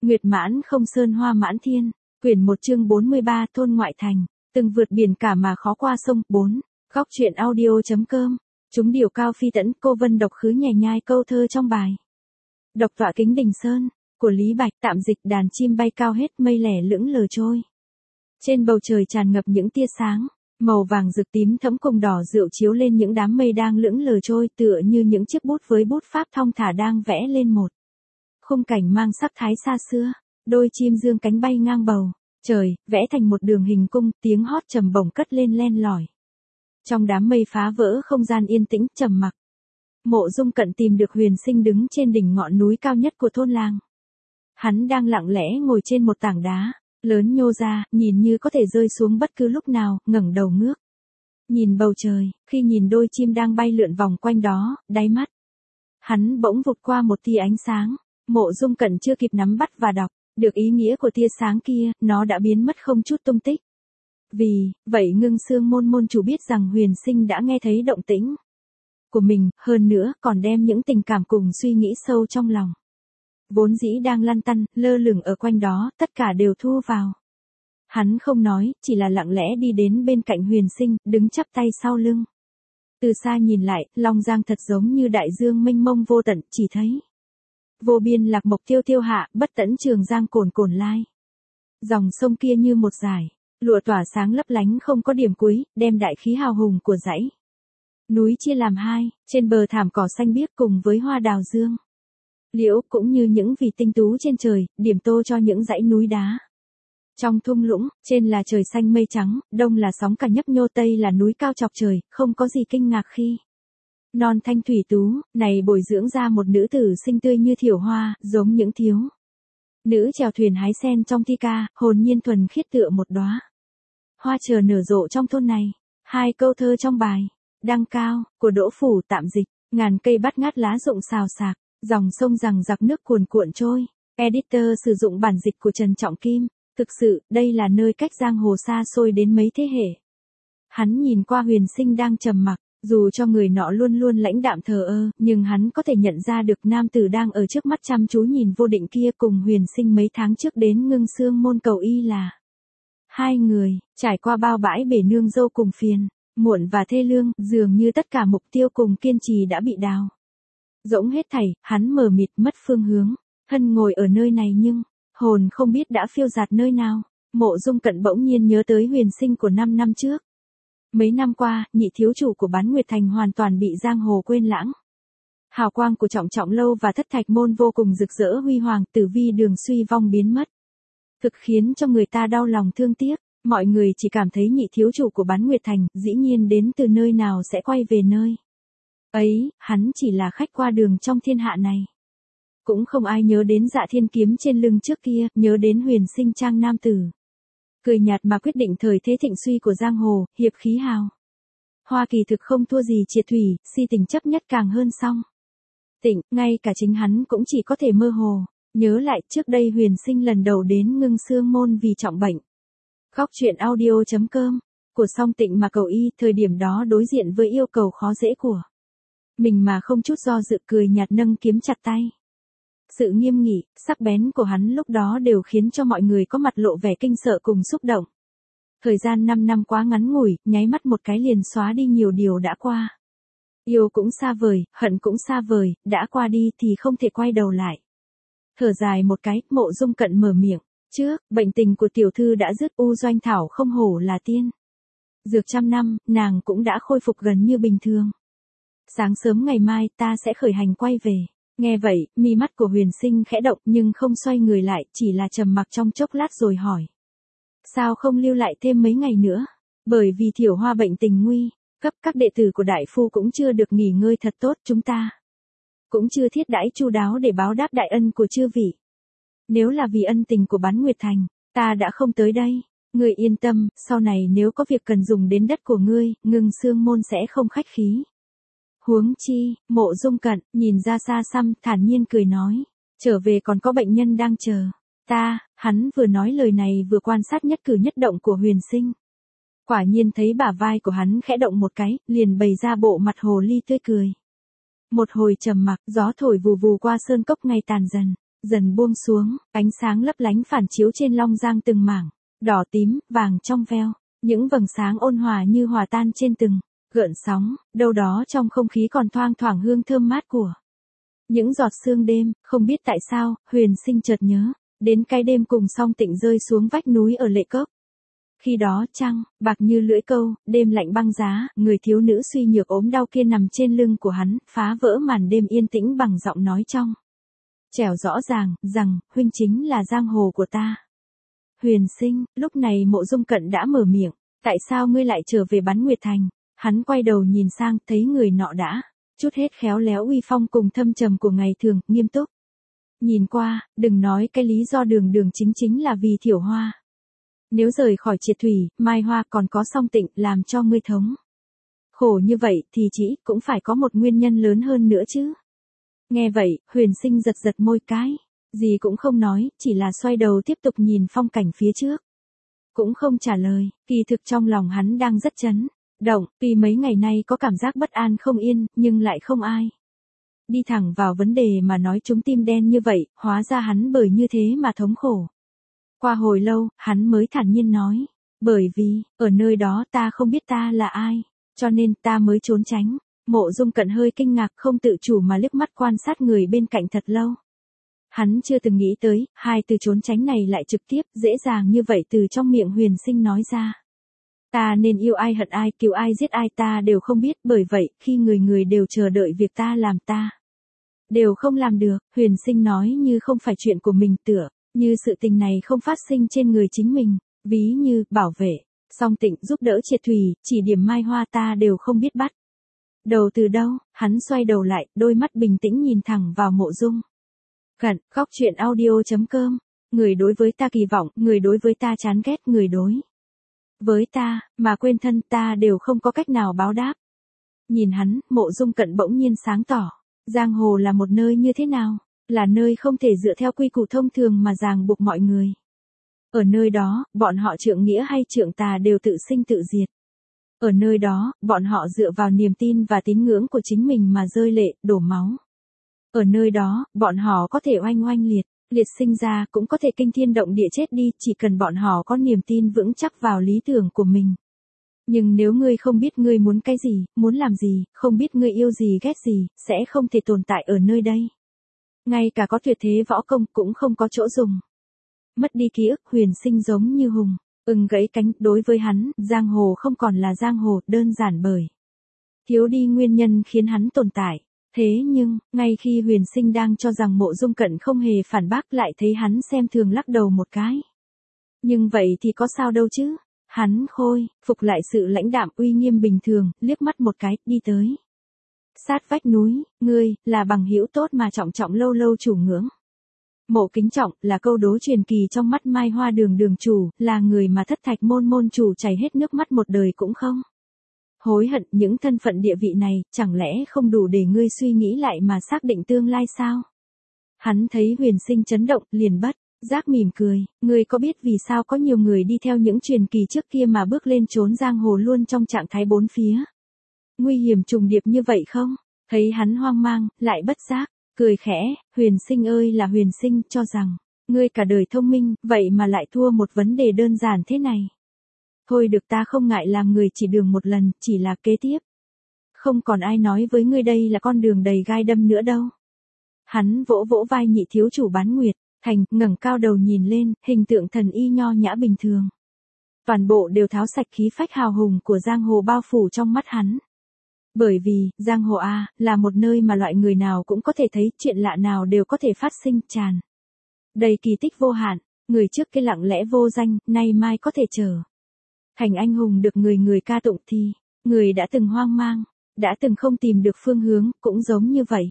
Nguyệt mãn không sơn hoa mãn thiên, quyển 1 chương 43 thôn ngoại thành, từng vượt biển cả mà khó qua sông. 4. Góc truyện audio.com. Chúng điều cao phi tẫn, cô vân độc khứ nhè nhai câu thơ trong bài. Độc tọa kính đình sơn, của Lý Bạch. Tạm dịch: đàn chim bay cao hết mây lẻ lững lờ trôi. Trên bầu trời tràn ngập những tia sáng, màu vàng rực tím thẫm cùng đỏ rượu chiếu lên những đám mây đang lững lờ trôi, tựa như những chiếc bút với bút pháp thong thả đang vẽ lên một khung cảnh mang sắc thái xa xưa. Đôi chim dương cánh bay ngang bầu trời, vẽ thành một đường hình cung, tiếng hót trầm bổng cất lên len lỏi. Trong đám mây phá vỡ không gian yên tĩnh trầm mặc, Mộ Dung Cận tìm được Huyền Sinh đứng trên đỉnh ngọn núi cao nhất của thôn làng. Hắn đang lặng lẽ ngồi trên một tảng đá lớn nhô ra, nhìn như có thể rơi xuống bất cứ lúc nào, ngẩng đầu ngước nhìn bầu trời. Khi nhìn đôi chim đang bay lượn vòng quanh đó, đáy mắt hắn bỗng vụt qua một tia ánh sáng. Mộ Dung Cận chưa kịp nắm bắt và đọc được ý nghĩa của tia sáng kia, nó đã biến mất không chút tung tích. Vì vậy Ngưng Xương môn môn chủ biết rằng Huyền Sinh đã nghe thấy động tĩnh của mình, hơn nữa còn đem những tình cảm cùng suy nghĩ sâu trong lòng vốn dĩ đang lăn tăn, lơ lửng ở quanh đó, tất cả đều thu vào. Hắn không nói, chỉ là lặng lẽ đi đến bên cạnh Huyền Sinh, đứng chắp tay sau lưng. Từ xa nhìn lại, Long Giang thật giống như đại dương mênh mông vô tận, chỉ thấy vô biên lạc mộc tiêu tiêu hạ, bất tẫn trường giang cồn cồn lai. Dòng sông kia như một dải lụa tỏa sáng lấp lánh không có điểm cuối, đem đại khí hào hùng của dãy núi chia làm hai. Trên bờ thảm cỏ xanh biếc cùng với hoa đào dương liễu cũng như những vì tinh tú trên trời, điểm tô cho những dãy núi đá. Trong thung lũng, trên là trời xanh mây trắng, đông là sóng cả nhấp nhô, tây là núi cao chọc trời, không có gì kinh ngạc khi non thanh thủy tú này bồi dưỡng ra một nữ tử xinh tươi như thiểu hoa, giống những thiếu nữ chèo thuyền hái sen trong thi ca, hồn nhiên thuần khiết tựa một đóa hoa chờ nở rộ trong thôn này. Hai câu thơ trong bài Đăng Cao của Đỗ Phủ. Tạm dịch: ngàn cây bát ngát lá rụng xào xạc, dòng sông rằng giặc nước cuồn cuộn trôi. Editor sử dụng bản dịch của Trần Trọng Kim. Thực sự, đây là nơi cách giang hồ xa xôi đến mấy thế hệ. Hắn nhìn qua Huyền Sinh đang trầm mặc, dù cho người nọ luôn luôn lãnh đạm thờ ơ, nhưng hắn có thể nhận ra được nam tử đang ở trước mắt chăm chú nhìn vô định kia cùng Huyền Sinh mấy tháng trước đến Ngưng Xương môn cầu y là hai người, trải qua bao bãi bể nương dâu cùng phiền muộn và thê lương, dường như tất cả mục tiêu cùng kiên trì đã bị đào rỗng hết thảy. Hắn mờ mịt mất phương hướng, thân ngồi ở nơi này nhưng hồn không biết đã phiêu dạt nơi nào. Mộ Dung Cận bỗng nhiên nhớ tới Huyền Sinh của 5 năm trước. Mấy năm qua, nhị thiếu chủ của Bán Nguyệt Thành hoàn toàn bị giang hồ quên lãng. Hào quang của Trọng Trọng lâu và Thất Thạch môn vô cùng rực rỡ huy hoàng, Tử Vi đường suy vong biến mất, thực khiến cho người ta đau lòng thương tiếc. Mọi người chỉ cảm thấy nhị thiếu chủ của Bán Nguyệt Thành dĩ nhiên đến từ nơi nào sẽ quay về nơi ấy, hắn chỉ là khách qua đường trong thiên hạ này. Cũng không ai nhớ đến Dạ Thiên kiếm trên lưng trước kia, nhớ đến Huyền Sinh trang nam tử cười nhạt mà quyết định thời thế thịnh suy của giang hồ, hiệp khí hào hoa kỳ thực không thua gì Triệt Thủy, si tình chấp nhất càng hơn song Tịnh. Ngay cả chính hắn cũng chỉ có thể mơ hồ nhớ lại trước đây Huyền Sinh lần đầu đến Ngưng Xương môn vì trọng bệnh. Góc truyện audio.com. Của Song Tịnh mà cầu y, thời điểm đó đối diện với yêu cầu khó dễ của mình mà không chút do dự cười nhạt nâng kiếm chặt tay. Sự nghiêm nghị, sắc bén của hắn lúc đó đều khiến cho mọi người có mặt lộ vẻ kinh sợ cùng xúc động. Thời gian 5 năm quá ngắn ngủi, nháy mắt một cái liền xóa đi nhiều điều đã qua. Yêu cũng xa vời, hận cũng xa vời, đã qua đi thì không thể quay đầu lại. Thở dài một cái, Mộ Dung Cận mở miệng. Trước, bệnh tình của tiểu thư đã dứt, U Doanh Thảo không hổ là tiên dược trăm năm, nàng cũng đã khôi phục gần như bình thường. Sáng sớm ngày mai ta sẽ khởi hành quay về. Nghe vậy, mi mắt của Huyền Sinh khẽ động nhưng không xoay người lại, chỉ là trầm mặc trong chốc lát rồi hỏi. Sao không lưu lại thêm mấy ngày nữa? Bởi vì Thiểu Hoa bệnh tình nguy cấp, các đệ tử của đại phu cũng chưa được nghỉ ngơi thật tốt, chúng ta cũng chưa thiết đãi chu đáo để báo đáp đại ân của chư vị. Nếu là vì ân tình của Bán Nguyệt Thành, ta đã không tới đây. Ngươi yên tâm, sau này nếu có việc cần dùng đến đất của ngươi, Ngưng Xương môn sẽ không khách khí. Huống chi, Mộ Dung Cận nhìn ra xa xăm, thản nhiên cười nói, trở về còn có bệnh nhân đang chờ ta. Hắn vừa nói lời này vừa quan sát nhất cử nhất động của Huyền Sinh. Quả nhiên thấy bả vai của hắn khẽ động một cái, liền bày ra bộ mặt hồ ly tươi cười. Một hồi trầm mặc, gió thổi vù vù qua sơn cốc ngày tàn dần. dần buông xuống, ánh sáng lấp lánh phản chiếu trên long giang từng mảng, đỏ tím, vàng trong veo, những vầng sáng ôn hòa như hòa tan trên từng gợn sóng, đâu đó trong không khí còn thoang thoảng hương thơm mát của những giọt sương đêm. Không biết tại sao, Huyền Sinh chợt nhớ đến cái đêm cùng Song Tịnh rơi xuống vách núi ở Lệ Cốc. Khi đó trăng bạc như lưỡi câu, đêm lạnh băng giá, người thiếu nữ suy nhược ốm đau kia nằm trên lưng của hắn, phá vỡ màn đêm yên tĩnh bằng giọng nói trong trẻo rõ ràng, rằng, huynh chính là giang hồ của ta. Huyền Sinh, lúc này Mộ Dung Cận đã mở miệng, tại sao ngươi lại trở về Bán Nguyệt Thành? Hắn quay đầu nhìn sang, thấy người nọ đã chút hết khéo léo uy phong cùng thâm trầm của ngày thường, nghiêm túc. Nhìn qua, đừng nói cái lý do đường đường chính là vì Thiểu Hoa. Nếu rời khỏi Triệt Thủy, Mai Hoa còn có Song Tịnh làm cho ngươi thống khổ như vậy thì chỉ cũng phải có một nguyên nhân lớn hơn nữa chứ. Nghe vậy, Huyền Sinh giật giật môi cái, gì cũng không nói, chỉ là xoay đầu tiếp tục nhìn phong cảnh phía trước. Cũng không trả lời, kỳ thực trong lòng hắn đang rất chấn động, vì mấy ngày nay có cảm giác bất an không yên, nhưng lại không ai đi thẳng vào vấn đề mà nói chúng tim đen như vậy, hóa ra hắn bởi như thế mà thống khổ. Qua hồi lâu, hắn mới thản nhiên nói, bởi vì, ở nơi đó ta không biết ta là ai, cho nên ta mới trốn tránh. Mộ Dung Cận hơi kinh ngạc, không tự chủ mà liếc mắt quan sát người bên cạnh thật lâu. Hắn chưa từng nghĩ tới, hai từ trốn tránh này lại trực tiếp, dễ dàng như vậy từ trong miệng Huyền Sinh nói ra. Ta nên yêu ai hận ai, cứu ai giết ai ta đều không biết, bởi vậy, khi người người đều chờ đợi việc ta làm ta đều không làm được. Huyền Sinh nói như không phải chuyện của mình, tựa như sự tình này không phát sinh trên người chính mình, ví như, bảo vệ, Song Tịnh, giúp đỡ Triệt Thủy, chỉ điểm Mai Hoa ta đều không biết bắt đầu từ đâu. Hắn xoay đầu lại, đôi mắt bình tĩnh nhìn thẳng vào Mộ Dung Cận. Góc truyện audio.com. Người đối với ta kỳ vọng, người đối với ta chán ghét, người đối với ta mà quên thân ta đều không có cách nào báo đáp. Nhìn hắn, Mộ Dung Cận bỗng nhiên sáng tỏ, giang hồ là một nơi như thế nào? Là nơi không thể dựa theo quy củ thông thường mà ràng buộc mọi người. Ở nơi đó, bọn họ trượng nghĩa hay trượng tà đều tự sinh tự diệt. Ở nơi đó, bọn họ dựa vào niềm tin và tín ngưỡng của chính mình mà rơi lệ, đổ máu. Ở nơi đó, bọn họ có thể oanh oanh liệt sinh ra, cũng có thể kinh thiên động địa chết đi, chỉ cần bọn họ có niềm tin vững chắc vào lý tưởng của mình. Nhưng nếu ngươi không biết ngươi muốn cái gì, muốn làm gì, không biết ngươi yêu gì ghét gì, sẽ không thể tồn tại ở nơi đây. Ngay cả có tuyệt thế võ công cũng không có chỗ dùng. Mất đi ký ức, Huyền Sinh giống như hùng ưng gãy cánh. Đối với hắn, giang hồ không còn là giang hồ, đơn giản bởi thiếu đi nguyên nhân khiến hắn tồn tại. Thế nhưng, ngay khi Huyền Sinh đang cho rằng Mộ Dung Cận không hề phản bác, lại thấy hắn xem thường lắc đầu một cái. Nhưng vậy thì có sao đâu chứ? Hắn khôi phục lại sự lãnh đạm uy nghiêm bình thường, liếc mắt một cái, đi tới sát vách núi. Ngươi là bằng hữu tốt mà trọng lâu lâu chủ ngưỡng. Mộ Kính Trọng là câu đố truyền kỳ trong mắt Mai Hoa đường chủ, là người mà Thất Thạch môn chủ chảy hết nước mắt một đời cũng không hối hận. Những thân phận địa vị này, chẳng lẽ không đủ để ngươi suy nghĩ lại mà xác định tương lai sao? Hắn thấy Huyền Sinh chấn động, liền bất giác mỉm cười. Ngươi có biết vì sao có nhiều người đi theo những truyền kỳ trước kia mà bước lên trốn giang hồ luôn trong trạng thái bốn phía nguy hiểm trùng điệp như vậy không? Thấy hắn hoang mang, lại bất giác cười khẽ. Huyền Sinh ơi là Huyền Sinh, cho rằng ngươi cả đời thông minh, vậy mà lại thua một vấn đề đơn giản thế này. Thôi được, ta không ngại làm người chỉ đường một lần, chỉ là kế tiếp không còn ai nói với ngươi đây là con đường đầy gai đâm nữa đâu. Hắn vỗ vỗ vai Nhị thiếu chủ Bán Nguyệt Thành, ngẩng cao đầu nhìn lên, hình tượng thần y nho nhã bình thường. Toàn bộ đều tháo sạch khí phách hào hùng của giang hồ bao phủ trong mắt hắn. Bởi vì, giang hồ là một nơi mà loại người nào cũng có thể thấy, chuyện lạ nào đều có thể phát sinh, tràn đầy kỳ tích vô hạn. Người trước kia lặng lẽ vô danh, nay mai có thể trở thành anh hùng được người ca tụng, thì người đã từng hoang mang, đã từng không tìm được phương hướng, cũng giống như vậy.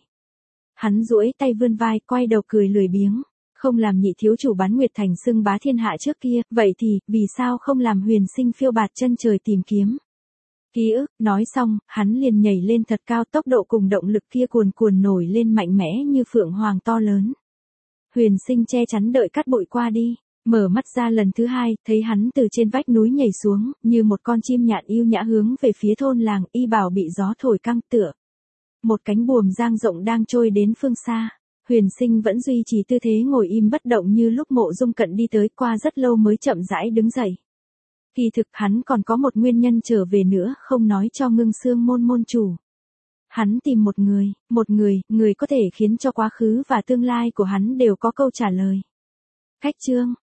Hắn duỗi tay vươn vai, quay đầu cười lười biếng. Không làm Nhị thiếu chủ Bán Nguyệt Thành xưng bá thiên hạ trước kia, vậy thì, vì sao không làm Huyền Sinh phiêu bạt chân trời tìm kiếm ký ức? Nói xong, hắn liền nhảy lên thật cao, tốc độ cùng động lực kia cuồn nổi lên mạnh mẽ như phượng hoàng to lớn. Huyền Sinh che chắn đợi cát bụi qua đi, mở mắt ra lần thứ hai, thấy hắn từ trên vách núi nhảy xuống, như một con chim nhạn yêu nhã hướng về phía thôn làng, y bào bị gió thổi căng, tựa một cánh buồm dang rộng đang trôi đến phương xa. Huyền Sinh vẫn duy trì tư thế ngồi im bất động như lúc Mộ Dung Cận đi tới, qua rất lâu mới chậm rãi đứng dậy. Kỳ thực hắn còn có một nguyên nhân trở về nữa, không nói cho Ngưng Xương môn môn chủ. Hắn tìm một người có thể khiến cho quá khứ và tương lai của hắn đều có câu trả lời. Cách chương